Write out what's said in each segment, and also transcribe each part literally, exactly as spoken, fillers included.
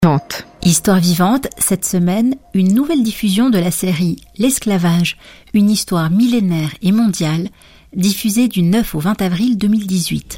Vivante. Histoire vivante, cette semaine, une nouvelle diffusion de la série L'esclavage, une histoire millénaire et mondiale, diffusée du neuf au vingt avril deux mille dix-huit.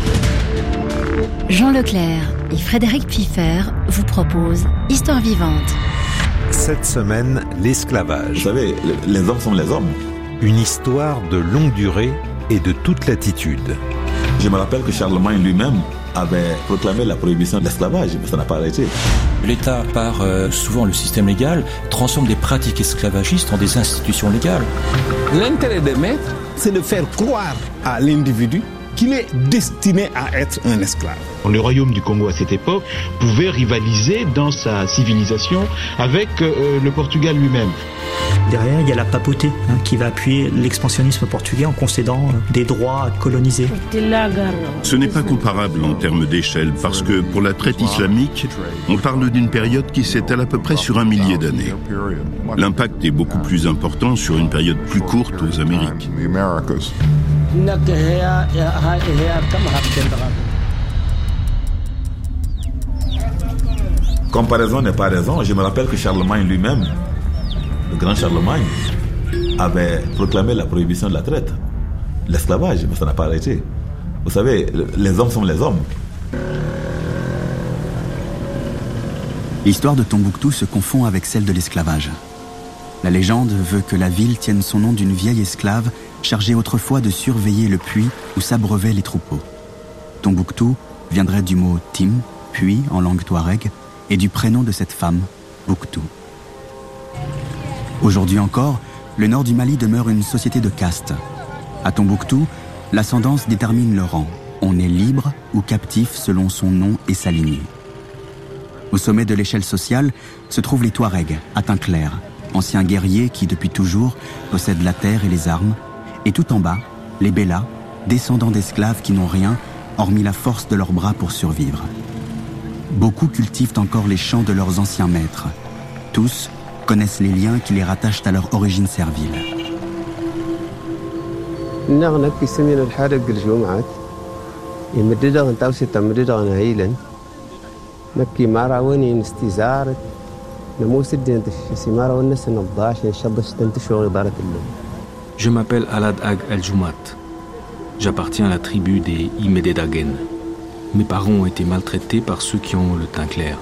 Jean Leclerc et Frédéric Pfeiffer vous proposent Histoire vivante. Cette semaine, l'esclavage. Vous savez, les hommes sont les hommes. Une histoire de longue durée et de toute latitude. Je me rappelle que Charlemagne lui-même avait proclamé la prohibition de l'esclavage, mais ça n'a pas arrêté. L'État, par euh, souvent le système légal, transforme des pratiques esclavagistes en des institutions légales. L'intérêt des maîtres, c'est de faire croire à l'individu qu'il est destiné à être un esclave. Le royaume du Congo à cette époque pouvait rivaliser dans sa civilisation avec euh, le Portugal lui-même. Derrière, il y a la papauté hein, qui va appuyer l'expansionnisme portugais en concédant euh, des droits à coloniser. Ce n'est pas comparable en termes d'échelle parce que pour la traite islamique, on parle d'une période qui s'étale à peu près sur un millier d'années. L'impact est beaucoup plus important sur une période plus courte aux Amériques. Comparaison n'est pas raison. Je me rappelle que Charlemagne lui-même, le grand Charlemagne, avait proclamé la prohibition de la traite, l'esclavage, mais ça n'a pas arrêté. Vous savez, les hommes sont les hommes. L'histoire de Tombouctou se confond avec celle de l'esclavage. La légende veut que la ville tienne son nom d'une vieille esclave chargée autrefois de surveiller le puits où s'abreuvaient les troupeaux. Tombouctou viendrait du mot Tim, puits en langue touareg, et du prénom de cette femme, Bouktou. Aujourd'hui encore, le nord du Mali demeure une société de castes. À Tombouctou, l'ascendance détermine le rang. On est libre ou captif selon son nom et sa lignée. Au sommet de l'échelle sociale se trouvent les Touaregs, à teint clair, anciens guerriers qui, depuis toujours, possèdent la terre et les armes, et tout en bas, les Bellas, descendants d'esclaves qui n'ont rien, hormis la force de leurs bras pour survivre. Beaucoup cultivent encore les champs de leurs anciens maîtres. Tous connaissent les liens qui les rattachent à leur origine servile. Je m'appelle Alad Ag El-Joumat. J'appartiens à la tribu des Imedédagen. Mes parents ont été maltraités par ceux qui ont le teint clair.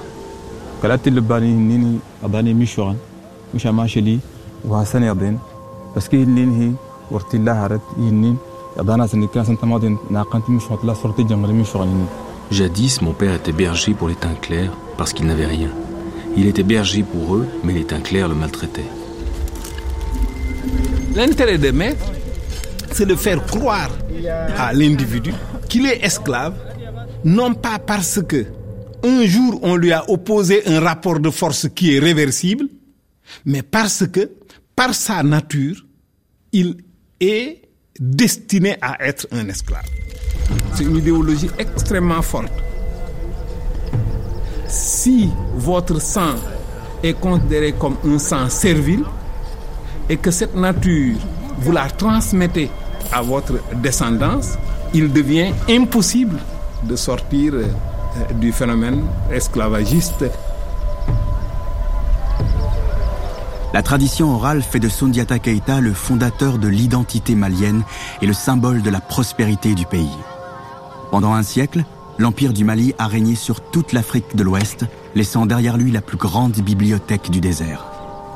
Jadis, mon père était berger pour les teints clairs parce qu'il n'avait rien. Il était berger pour eux, mais les teints clairs le maltraitaient. L'intérêt des maîtres, c'est de faire croire à l'individu qu'il est esclave, non pas parce que un jour on lui a opposé un rapport de force qui est réversible, mais parce que, par sa nature, il est destiné à être un esclave. C'est une idéologie extrêmement forte. Si votre sang est considéré comme un sang servile et que cette nature, vous la transmettez à votre descendance, il devient impossible de sortir du phénomène esclavagiste. La tradition orale fait de Soundiata Keïta le fondateur de l'identité malienne et le symbole de la prospérité du pays. Pendant un siècle, l'Empire du Mali a régné sur toute l'Afrique de l'Ouest, laissant derrière lui la plus grande bibliothèque du désert.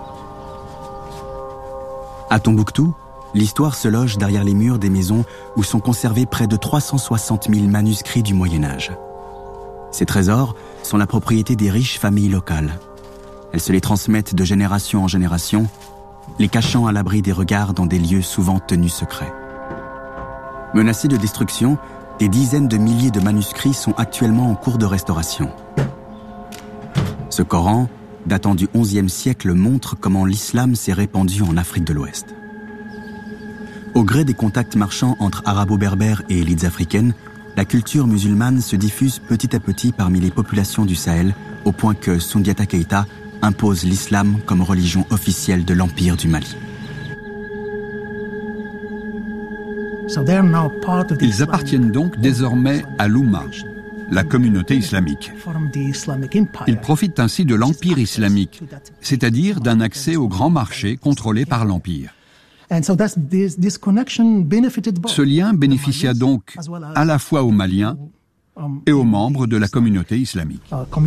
À Tombouctou, l'histoire se loge derrière les murs des maisons où sont conservés près de trois cent soixante mille manuscrits du Moyen-Âge. Ces trésors sont la propriété des riches familles locales. Elles se les transmettent de génération en génération, les cachant à l'abri des regards dans des lieux souvent tenus secrets. Menacés de destruction, des dizaines de milliers de manuscrits sont actuellement en cours de restauration. Ce Coran, datant du onzième siècle, montre comment l'islam s'est répandu en Afrique de l'Ouest. Au gré des contacts marchands entre arabo-berbères et élites africaines, la culture musulmane se diffuse petit à petit parmi les populations du Sahel, au point que Soundiata Keïta impose l'islam comme religion officielle de l'Empire du Mali. Ils appartiennent donc désormais à l'Oumma, la communauté islamique. Ils profitent ainsi de l'empire islamique, c'est-à-dire d'un accès au grand marché contrôlé par l'empire. Ce lien bénéficia donc à la fois aux Maliens et aux membres de la communauté islamique.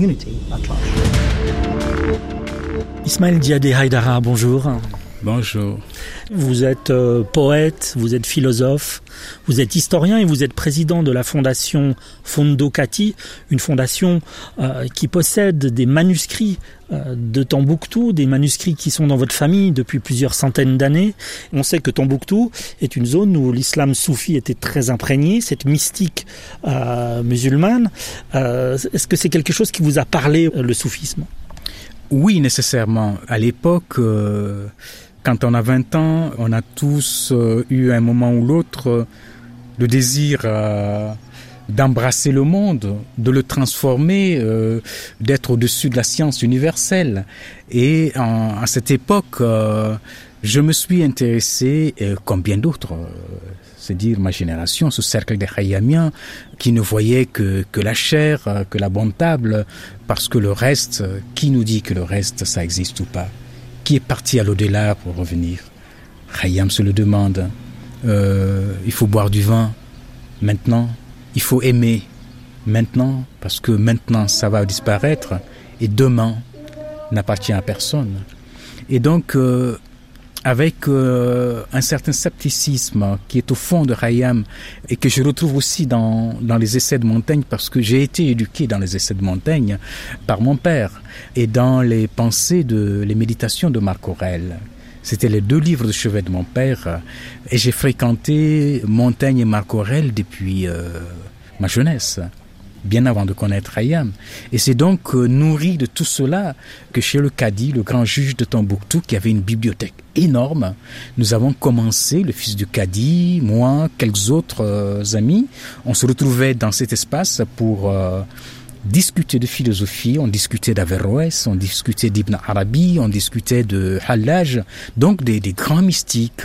Ismaël Diadé Haïdara, bonjour. Bonjour. Vous êtes euh, poète, vous êtes philosophe, vous êtes historien et vous êtes président de la fondation Fondo Kati, une fondation euh, qui possède des manuscrits euh, de Tombouctou, des manuscrits qui sont dans votre famille depuis plusieurs centaines d'années. On sait que Tombouctou est une zone où l'islam soufi était très imprégné, cette mystique euh, musulmane. Euh, est-ce que c'est quelque chose qui vous a parlé, le soufisme ? Oui, nécessairement. À l'époque... Euh... Quand on a vingt ans, on a tous euh, eu un moment ou l'autre euh, le désir euh, d'embrasser le monde, de le transformer, euh, d'être au-dessus de la science universelle. Et en, à cette époque, euh, je me suis intéressé, euh, comme bien d'autres, euh, c'est dire ma génération, ce cercle des Khayyamiens, qui ne voyaient que, que la chair, euh, que la bonne table, parce que le reste, euh, qui nous dit que le reste, ça existe ou pas ? Qui est parti à l'au-delà pour revenir? Khayyam se le demande. Euh, il faut boire du vin maintenant. Il faut aimer maintenant, parce que maintenant ça va disparaître et demain n'appartient à personne. Et donc, euh, avec euh, un certain scepticisme qui est au fond de Khayyam et que je retrouve aussi dans, dans les essais de Montaigne, parce que j'ai été éduqué dans les essais de Montaigne par mon père, et dans les pensées, de les méditations de Marc Aurèle. C'était les deux livres de chevet de mon père, et j'ai fréquenté Montaigne et Marc Aurèle depuis euh, ma jeunesse, bien avant de connaître Khayyam. Et c'est donc euh, nourri de tout cela que chez le Cadi, le grand juge de Tombouctou, qui avait une bibliothèque énorme, nous avons commencé, le fils du Cadi, moi, quelques autres euh, amis, on se retrouvait dans cet espace pour euh, discuter de philosophie, on discutait d'Averroès, on discutait d'Ibn Arabi, on discutait de Hallaj, donc des, des grands mystiques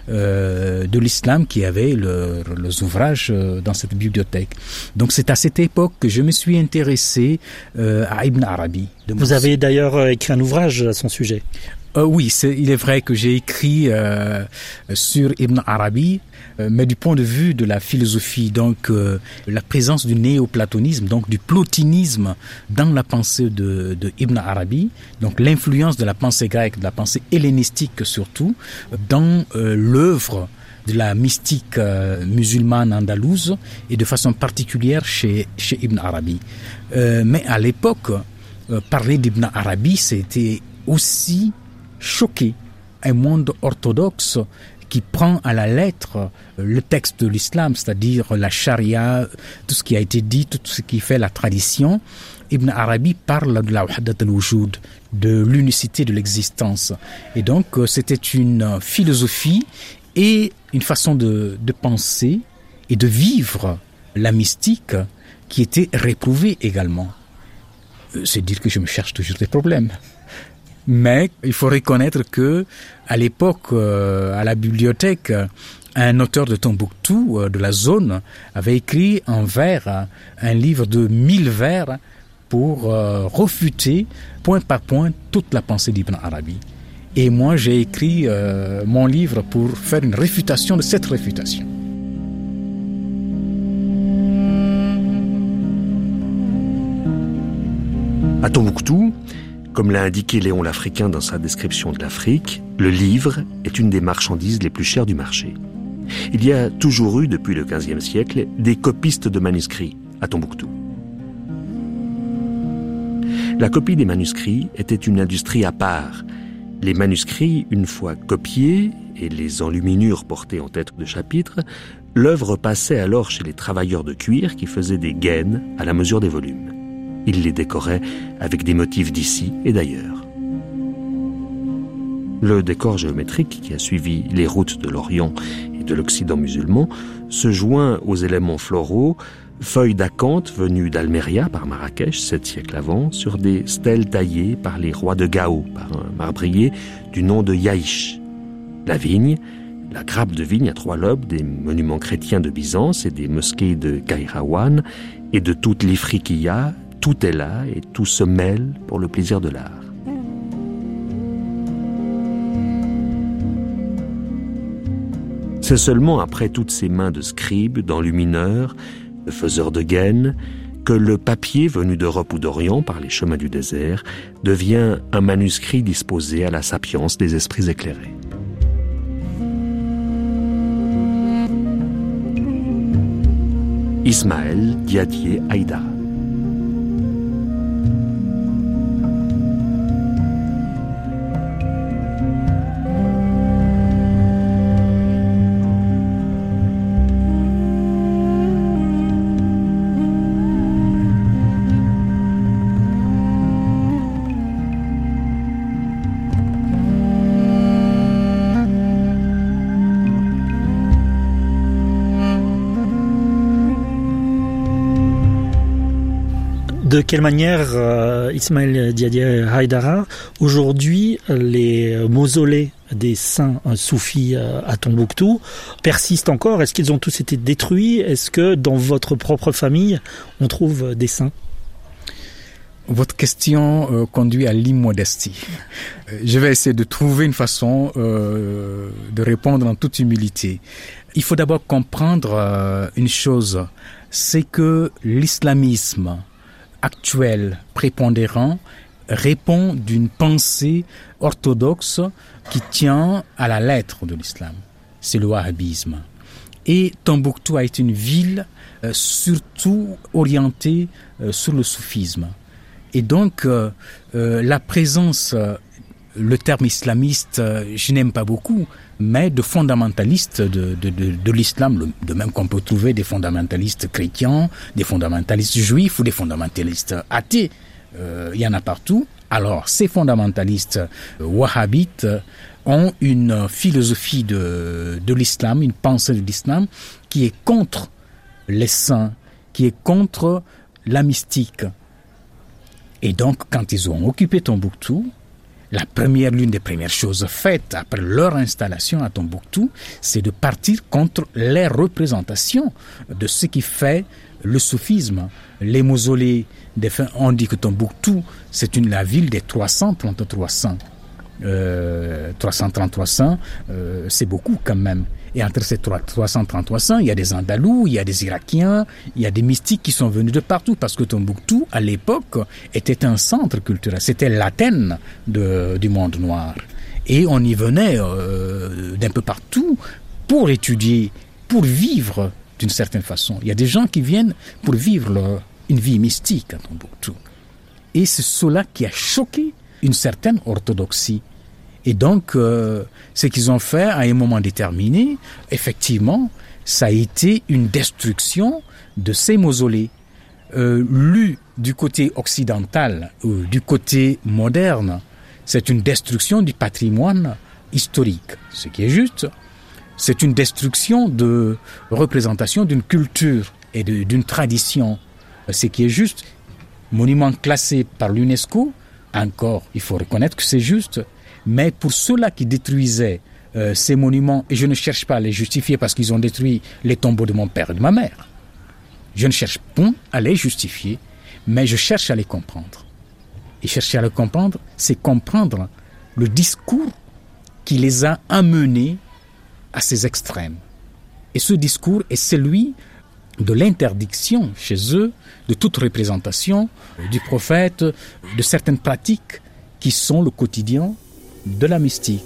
euh, de l'islam qui avaient le, leurs ouvrages dans cette bibliothèque. Donc c'est à cette époque que je me suis intéressé euh, à Ibn Arabi. Vous avez d'ailleurs écrit un ouvrage à son sujet. Euh, oui, c'est, il est vrai que j'ai écrit euh, sur Ibn Arabi, euh, mais du point de vue de la philosophie, donc euh, la présence du néoplatonisme, donc du plotinisme dans la pensée de, de Ibn Arabi, donc l'influence de la pensée grecque, de la pensée hellénistique surtout, dans euh, l'œuvre de la mystique euh, musulmane andalouse et de façon particulière chez, chez Ibn Arabi. Euh, mais à l'époque, euh, parler d'Ibn Arabi, c'était aussi choquer un monde orthodoxe qui prend à la lettre le texte de l'islam, c'est-à-dire la charia, tout ce qui a été dit, tout ce qui fait la tradition. Ibn Arabi parle de la wahdat al-wujud, de l'unicité de l'existence. Et donc, c'était une philosophie et une façon de, de penser et de vivre la mystique qui était réprouvée également. C'est dire que je me cherche toujours des problèmes. Mais il faut reconnaître que, à l'époque, euh, à la bibliothèque, un auteur de Tombouctou, euh, de la zone, avait écrit en vers un livre de mille vers pour euh, refuter, point par point, toute la pensée d'Ibn Arabi. Et moi, j'ai écrit euh, mon livre pour faire une réfutation de cette réfutation. À Tombouctou, comme l'a indiqué Léon l'Africain dans sa description de l'Afrique, le livre est une des marchandises les plus chères du marché. Il y a toujours eu, depuis le quinzième siècle, des copistes de manuscrits à Tombouctou. La copie des manuscrits était une industrie à part. Les manuscrits, une fois copiés et les enluminures portées en tête de chapitre, l'œuvre passait alors chez les travailleurs de cuir qui faisaient des gaines à la mesure des volumes. Ils les décoraient avec des motifs d'ici et d'ailleurs. Le décor géométrique qui a suivi les routes de l'Orient et de l'Occident musulman se joint aux éléments floraux, feuilles d'acanthe venues d'Alméria par Marrakech, sept siècles avant, sur des stèles taillées par les rois de Gao, par un marbrier du nom de Yaïch. La vigne, la grappe de vigne à trois lobes des monuments chrétiens de Byzance et des mosquées de Kairawan et de toute l'Ifriqiya, tout est là et tout se mêle pour le plaisir de l'art. C'est seulement après toutes ces mains de scribes, d'enlumineurs, de faiseurs de gaines, que le papier venu d'Europe ou d'Orient par les chemins du désert devient un manuscrit disposé à la sapience des esprits éclairés. Ismaël Diadier Haïdara. De quelle manière, euh, Ismaël Diadier Haïdara, aujourd'hui, les mausolées des saints euh, soufis euh, à Tombouctou persistent encore? Est-ce qu'ils ont tous été détruits? Est-ce que dans votre propre famille, on trouve des saints? Votre question euh, conduit à l'immodestie. Je vais essayer de trouver une façon euh, de répondre en toute humilité. Il faut d'abord comprendre euh, une chose, c'est que l'islamisme actuel, prépondérant, répond d'une pensée orthodoxe qui tient à la lettre de l'islam. C'est le wahhabisme. Et Tombouctou a été une ville euh, surtout orientée euh, sur le soufisme. Et donc, euh, euh, la présence, euh, le terme islamiste, euh, je n'aime pas beaucoup, mais de fondamentalistes de, de, de, de l'islam, de même qu'on peut trouver des fondamentalistes chrétiens, des fondamentalistes juifs ou des fondamentalistes athées. Euh, il y en a partout. Alors, ces fondamentalistes euh, wahhabites ont une philosophie de, de l'islam, une pensée de l'islam qui est contre les saints, qui est contre la mystique. Et donc, quand ils ont occupé Tombouctou, la première, l'une des premières choses faites après leur installation à Tombouctou, c'est de partir contre les représentations de ce qui fait le soufisme. Les mausolées des fins, on dit que Tombouctou, c'est une la ville des trois cent trente-trois saints. Euh, trois cent trente-trois saints, euh, c'est beaucoup quand même. Et entre ces trois cent trente-trois saints, il y a des Andalous, il y a des Irakiens, il y a des mystiques qui sont venus de partout, parce que Tombouctou, à l'époque, était un centre culturel. C'était l'Athènes de, du monde noir. Et on y venait euh, d'un peu partout pour étudier, pour vivre d'une certaine façon. Il y a des gens qui viennent pour vivre leur, une vie mystique à Tombouctou. Et c'est cela qui a choqué une certaine orthodoxie. Et donc, euh, ce qu'ils ont fait à un moment déterminé, effectivement, ça a été une destruction de ces mausolées. Euh, lu du côté occidental ou du côté moderne, c'est une destruction du patrimoine historique, ce qui est juste. C'est une destruction de représentation d'une culture et de, d'une tradition, ce qui est juste. Monument classé par l'UNESCO, encore, il faut reconnaître que c'est juste. Mais pour ceux-là qui détruisaient euh, ces monuments, et je ne cherche pas à les justifier parce qu'ils ont détruit les tombeaux de mon père et de ma mère, je ne cherche pas à les justifier, mais je cherche à les comprendre. Et chercher à les comprendre, c'est comprendre le discours qui les a amenés à ces extrêmes. Et ce discours est celui de l'interdiction chez eux de toute représentation du prophète, de certaines pratiques qui sont le quotidien de la mystique.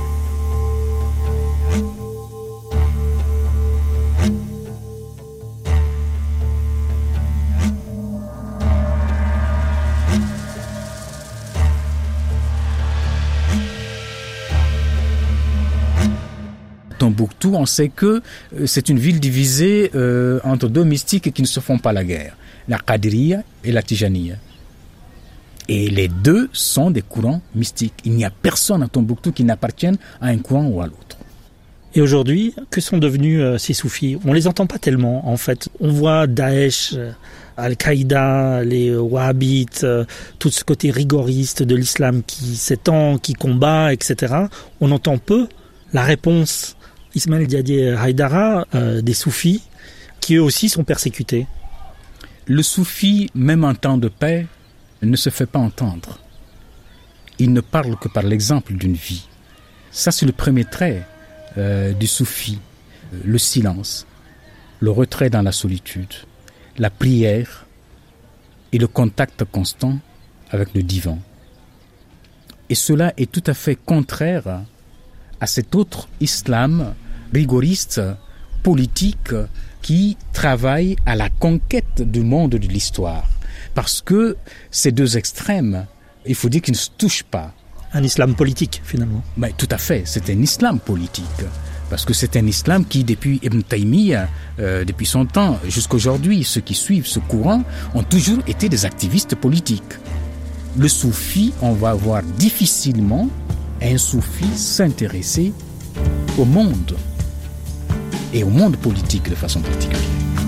Tombouctou, on sait que c'est une ville divisée euh, entre deux mystiques qui ne se font pas la guerre, la Qadiriya et la Tijaniya. Et les deux sont des courants mystiques. Il n'y a personne à Tombouctou qui n'appartienne à un courant ou à l'autre. Et aujourd'hui, que sont devenus euh, ces soufis? On les entend pas tellement, en fait. On voit Daesh, euh, Al-Qaïda, les euh, wahhabites, euh, tout ce côté rigoriste de l'islam qui s'étend, qui combat, et cetera. On entend peu la réponse Ismaël Diadé Haïdara, euh, des soufis, qui eux aussi sont persécutés. Le soufi, même en temps de paix, ne se fait pas entendre. Il ne parle que par l'exemple d'une vie. Ça, c'est le premier trait euh, du soufi, euh, le silence, le retrait dans la solitude, la prière et le contact constant avec le divin. Et cela est tout à fait contraire à cet autre islam rigoriste, politique, qui travaille à la conquête du monde de l'histoire. Parce que ces deux extrêmes, il faut dire qu'ils ne se touchent pas. Un islam politique, finalement. Mais tout à fait, c'est un islam politique. Parce que c'est un islam qui, depuis Ibn Taymiyyah, euh, depuis son temps, jusqu'aujourd'hui, ceux qui suivent ce courant ont toujours été des activistes politiques. Le soufi, on va voir difficilement un soufi s'intéresser au monde et au monde politique de façon particulière.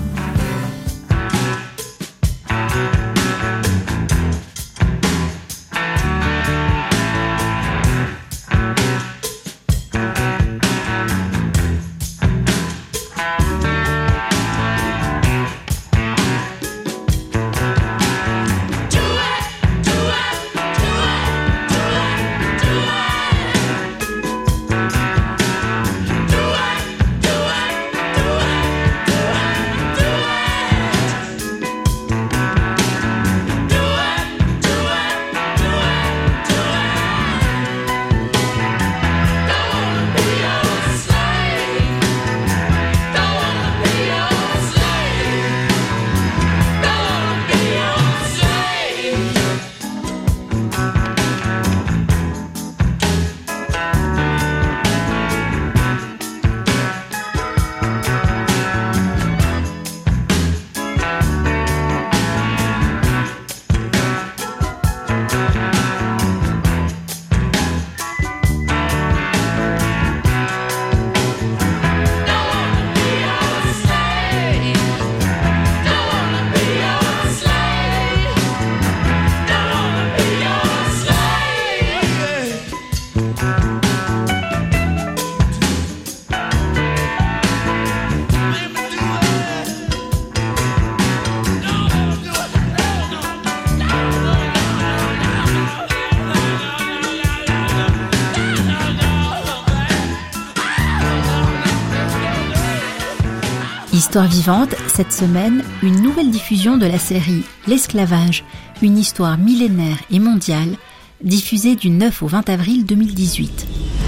Histoire vivante, cette semaine, une nouvelle diffusion de la série L'esclavage, une histoire millénaire et mondiale, diffusée du neuf au vingt avril deux mille dix-huit.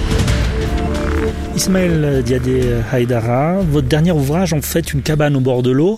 Ismaël Diadé Haïdara, votre dernier ouvrage, en fait, Une cabane au bord de l'eau,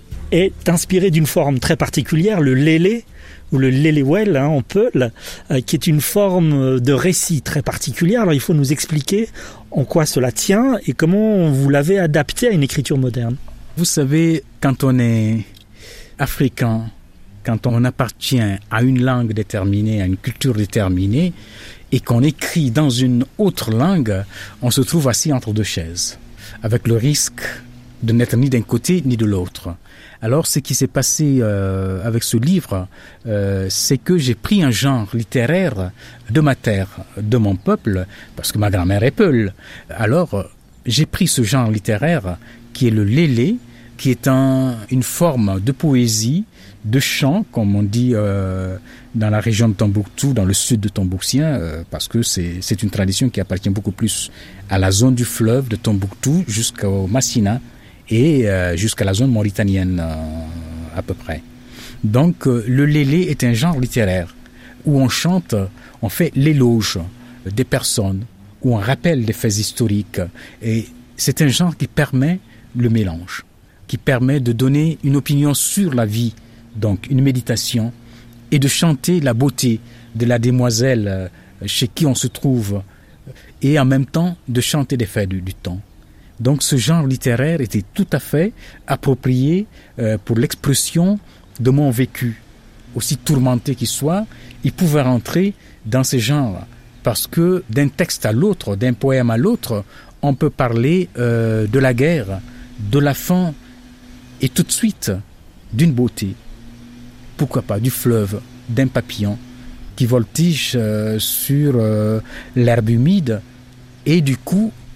est inspiré d'une forme très particulière, le lélé, ou le lélewel hein, en peul, euh, qui est une forme de récit très particulière. Alors il faut nous expliquer en quoi cela tient et comment vous l'avez adapté à une écriture moderne. Vous savez, quand on est africain, quand on appartient à une langue déterminée, à une culture déterminée, et qu'on écrit dans une autre langue, on se trouve assis entre deux chaises, avec le risque de n'être ni d'un côté ni de l'autre. Alors, ce qui s'est passé euh, avec ce livre, euh, c'est que j'ai pris un genre littéraire de ma terre, de mon peuple, parce que ma grand-mère est peul. Alors, j'ai pris ce genre littéraire qui est le lélé, qui est un, une forme de poésie, de chant, comme on dit euh, dans la région de Tombouctou, dans le sud de Tombouctien, euh, parce que c'est, c'est une tradition qui appartient beaucoup plus à la zone du fleuve de Tombouctou jusqu'au Massina, et euh, jusqu'à la zone mauritanienne euh, à peu près. Donc euh, le lélé est un genre littéraire où on chante, on fait l'éloge des personnes, où on rappelle des faits historiques, et c'est un genre qui permet le mélange, qui permet de donner une opinion sur la vie, donc une méditation, et de chanter la beauté de la demoiselle chez qui on se trouve, et en même temps de chanter des faits du, du temps. Donc ce genre littéraire était tout à fait approprié euh, pour l'expression de mon vécu. Aussi tourmenté qu'il soit, il pouvait rentrer dans ce genre. Parce que d'un texte à l'autre, d'un poème à l'autre, on peut parler euh, de la guerre, de la faim, et tout de suite d'une beauté. Pourquoi pas du fleuve, d'un papillon qui voltige euh, sur euh, l'herbe humide, et du coup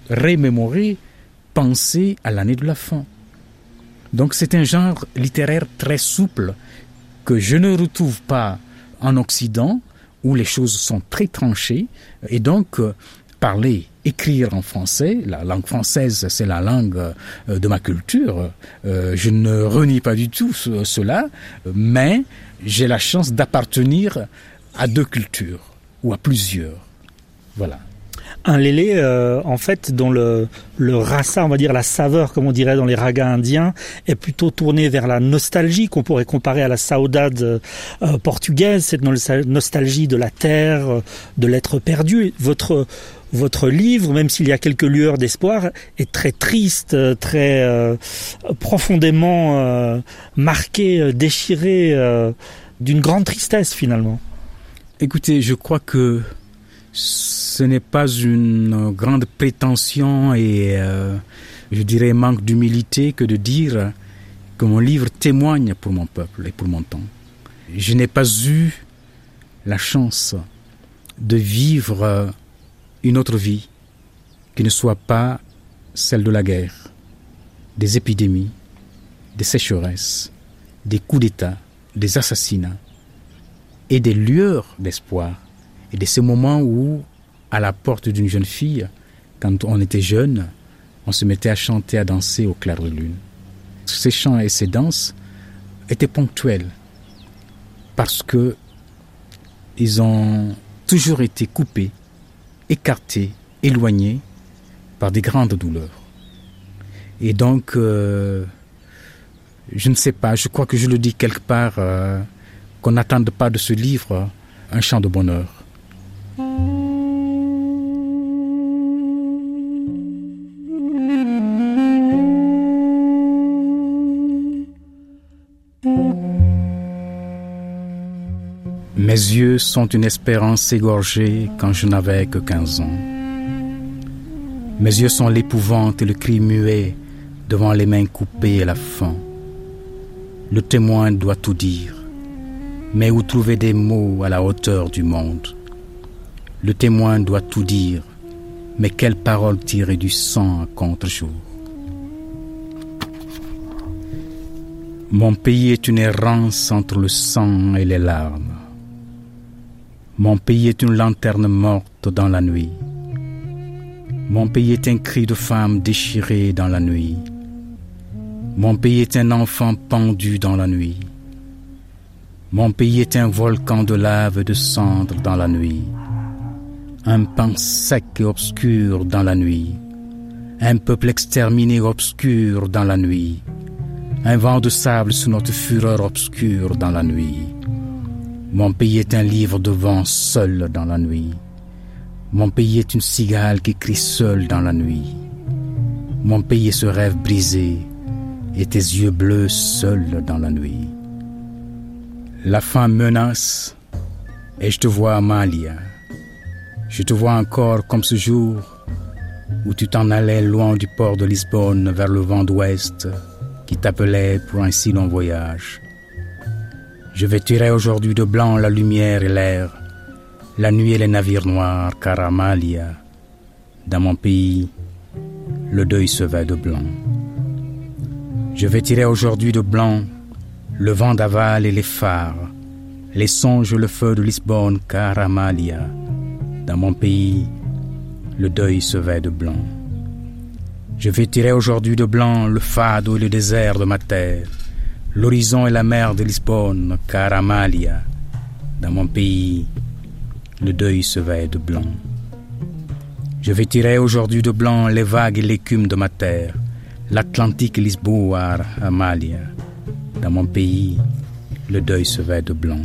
remémorer, penser à l'année de la faim. Donc c'est un genre littéraire très souple que je ne retrouve pas en Occident, où les choses sont très tranchées, et donc euh, parler, écrire en français, la langue française c'est la langue euh, de ma culture, euh, je ne renie pas du tout ce, cela, mais j'ai la chance d'appartenir à deux cultures, ou à plusieurs, voilà. Un lélé, euh, en fait, dont le, le rasa, on va dire la saveur, comme on dirait dans les ragas indiens, est plutôt tourné vers la nostalgie, qu'on pourrait comparer à la saudade euh, portugaise, cette nostalgie de la terre, euh, de l'être perdu. Votre votre livre, même s'il y a quelques lueurs d'espoir, est très triste, très euh, profondément euh, marqué, déchiré, euh, d'une grande tristesse finalement. Écoutez, je crois que ce n'est pas une grande prétention et, euh, je dirais, manque d'humilité que de dire que mon livre témoigne pour mon peuple et pour mon temps. Je n'ai pas eu la chance de vivre une autre vie qui ne soit pas celle de la guerre, des épidémies, des sécheresses, des coups d'État, des assassinats et des lueurs d'espoir. Et de ces moments où, à la porte d'une jeune fille, quand on était jeune, on se mettait à chanter, à danser au clair de lune. Ces chants et ces danses étaient ponctuels parce que ils ont toujours été coupés, écartés, éloignés par des grandes douleurs. Et donc, euh, je ne sais pas, je crois que je le dis quelque part, euh, qu'on n'attende pas de ce livre un chant de bonheur. Mes yeux sont une espérance égorgée quand je n'avais que quinze ans. Mes yeux sont l'épouvante et le cri muet devant les mains coupées et la faim. Le témoin doit tout dire, mais où trouver des mots à la hauteur du monde? Le témoin doit tout dire, mais quelles paroles tirer du sang à contre-jour? Mon pays est une errance entre le sang et les larmes. Mon pays est une lanterne morte dans la nuit. Mon pays est un cri de femme déchirée dans la nuit. Mon pays est un enfant pendu dans la nuit. Mon pays est un volcan de lave et de cendres dans la nuit. Un pan sec et obscur dans la nuit. Un peuple exterminé obscur dans la nuit. Un vent de sable sous notre fureur obscure dans la nuit. Mon pays est un livre de vent seul dans la nuit. Mon pays est une cigale qui crie seule dans la nuit. Mon pays est ce rêve brisé et tes yeux bleus seuls dans la nuit. La faim menace et je te vois, Amalia. Je te vois encore comme ce jour où tu t'en allais loin du port de Lisbonne vers le vent d'ouest qui t'appelait pour un si long voyage. Je vêtirai aujourd'hui de blanc la lumière et l'air, la nuit et les navires noirs, car Amalia, dans mon pays, le deuil se vêt de blanc. Je vêtirai aujourd'hui de blanc le vent d'aval et les phares, les songes et le feu de Lisbonne, car Amalia, dans mon pays, le deuil se vêt de blanc. Je vêtirai aujourd'hui de blanc le fado et le désert de ma terre, l'horizon et la mer de Lisbonne, car Amalia, dans mon pays, le deuil se vêt de blanc. Je vêtirai aujourd'hui de blanc les vagues et l'écume de ma terre, l'Atlantique et Lisboa, Amalia, dans mon pays, le deuil se vêt de blanc.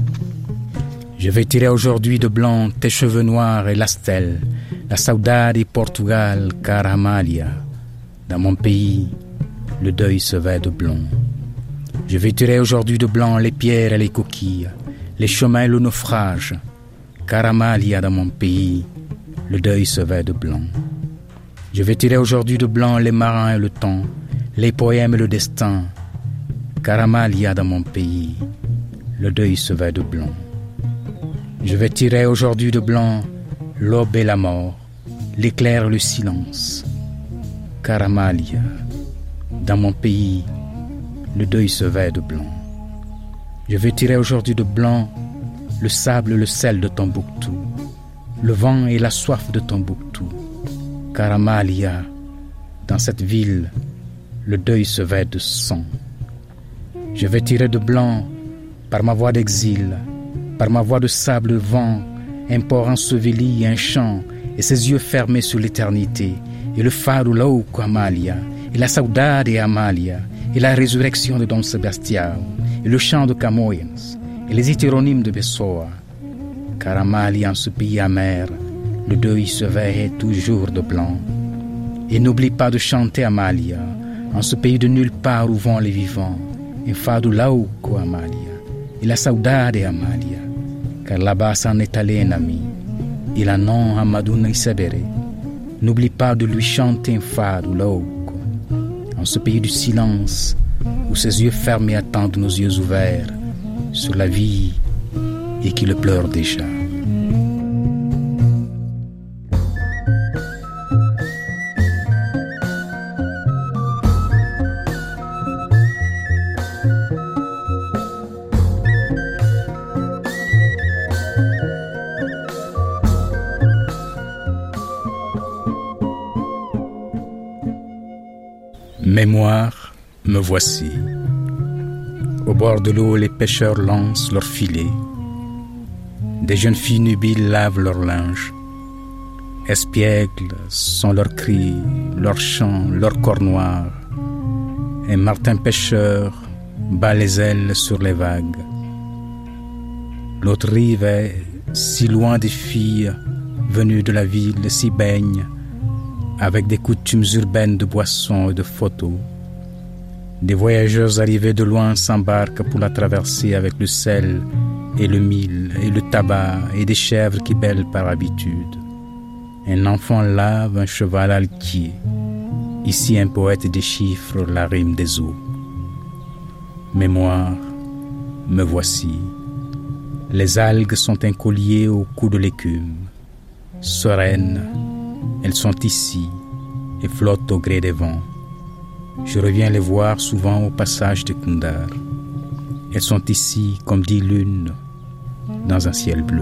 Je vêtirai aujourd'hui de blanc tes cheveux noirs et la stèle, la saudade et Portugal, car Amalia, dans mon pays, le deuil se vêt de blanc. Je vêtirai aujourd'hui de blanc les pierres et les coquilles, les chemins et le naufrage, car Amalia, dans mon pays, le deuil se vêt de blanc. Je vêtirai aujourd'hui de blanc les marins et le temps, les poèmes et le destin, car Amalia, dans mon pays, le deuil se vêt de blanc. Je vêtirai aujourd'hui de blanc l'aube et la mort, l'éclair et le silence. Car Amalia, dans mon pays, le deuil se vêt de blanc. Je veux tirer aujourd'hui de blanc le sable et le sel de Tombouctou, le vent et la soif de Tombouctou. Car Amalia, dans cette ville, le deuil se vêt de sang. Je vais tirer de blanc par ma voix d'exil, par ma voix de sable vent, un port enseveli, un chant, et ses yeux fermés sur l'éternité, et le fado louco Amalia, et la saudade Amalia, et la résurrection de Don Sebastião, et le chant de Camões, et les hétéronymes de Pessoa. Car Amalia, en ce pays amer, le deuil se vêt toujours de blanc. Et n'oublie pas de chanter Amalia, en ce pays de nulle part où vont les vivants, et fado louco Amalia, et la saudade Amalia, car là-bas s'en est allé un ami, il a nom Amadou Naïsabere. N'oublie pas de lui chanter un fado louco, en ce pays du silence, où ses yeux fermés attendent nos yeux ouverts, sur la vie et qui le pleure déjà. Mémoire, me voici. Au bord de l'eau, les pêcheurs lancent leurs filets. Des jeunes filles nubiles lavent leur linge. Espiègles sont leurs cris, leurs chants, leurs corps noirs. Un martin pêcheur bat les ailes sur les vagues. L'autre rive est si loin des filles venues de la ville, si baigne, avec des coutumes urbaines de boissons et de photos. Des voyageurs arrivés de loin s'embarquent pour la traverser avec le sel et le mil et le tabac et des chèvres qui bêlent par habitude. Un enfant lave un cheval altier. Ici un poète déchiffre la rime des eaux. Mémoire, me voici. Les algues sont un collier au cou de l'écume. Sereines, elles sont ici et flottent au gré des vents. Je reviens les voir souvent au passage de Kundar. Elles sont ici comme dix lunes dans un ciel bleu.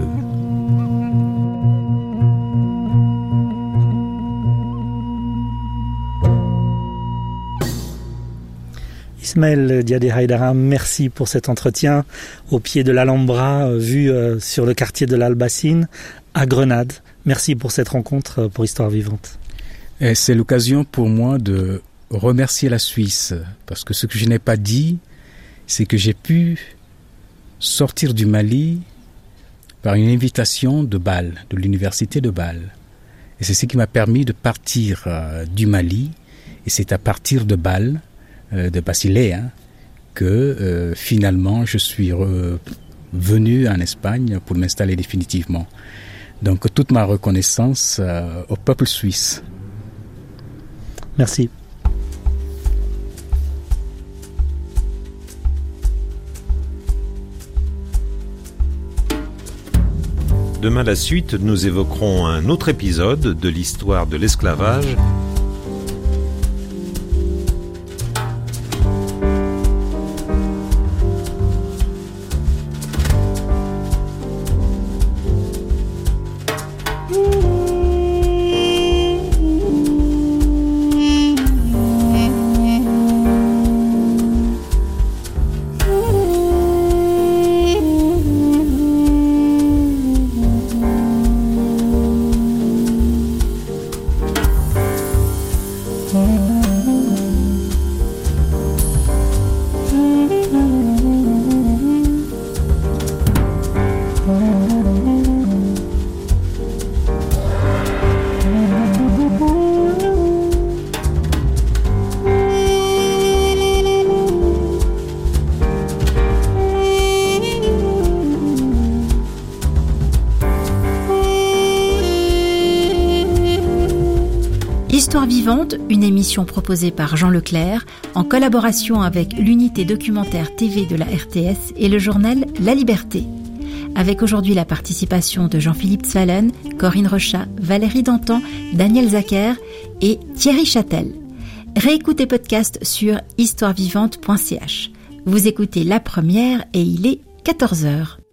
Ismaël Diadé Haïdara, merci pour cet entretien au pied de l'Alhambra, vu sur le quartier de l'Albacine à Grenade. Merci pour cette rencontre pour Histoire Vivante. Et c'est l'occasion pour moi de remercier la Suisse, parce que ce que je n'ai pas dit, c'est que j'ai pu sortir du Mali par une invitation de Bâle, de l'université de Bâle. Et c'est ce qui m'a permis de partir euh, du Mali, et c'est à partir de Bâle, euh, de Basilea, hein, que euh, finalement je suis revenu en Espagne pour m'installer définitivement. Donc toute ma reconnaissance euh, au peuple suisse. Merci. Demain, la suite, nous évoquerons un autre épisode de l'histoire de l'esclavage. Histoire vivante, une émission proposée par Jean Leclerc en collaboration avec l'unité documentaire T V de la R T S et le journal La Liberté. avec aujourd'hui la participation de Jean-Philippe Zwalen, Corinne Rochat, Valérie Dantan, Daniel Zacher et Thierry Châtel. Réécoutez podcast sur histoire vivante point c h. Vous écoutez La Première et il est quatorze heures.